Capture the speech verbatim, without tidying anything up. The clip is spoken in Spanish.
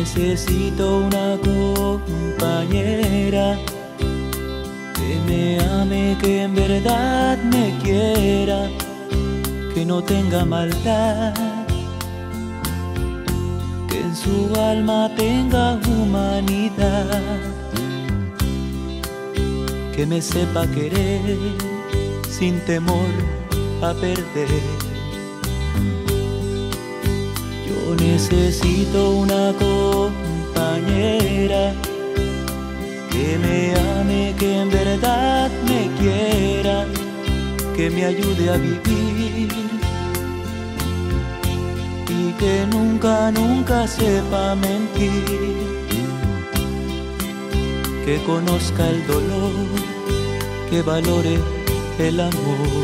Necesito una compañera que me ame, que en verdad me quiera, que no tenga maldad, que en su alma tenga humanidad, que me sepa querer sin temor a perder. Yo necesito una compañera que me ame, que en verdad me quiera, que me ayude a vivir y que nunca, nunca sepa mentir, que conozca el dolor, que valore el amor.